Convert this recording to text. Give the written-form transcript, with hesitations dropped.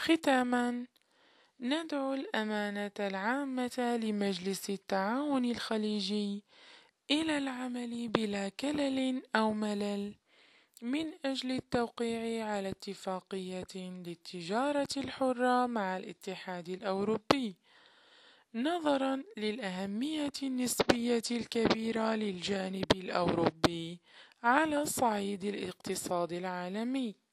ختاما، ندعو الأمانة العامة لمجلس التعاون الخليجي إلى العمل بلا كلل أو ملل من أجل التوقيع على اتفاقية للتجارة الحرة مع الاتحاد الأوروبي، نظرا للأهمية النسبية الكبيرة للجانب الأوروبي على صعيد الاقتصاد العالمي.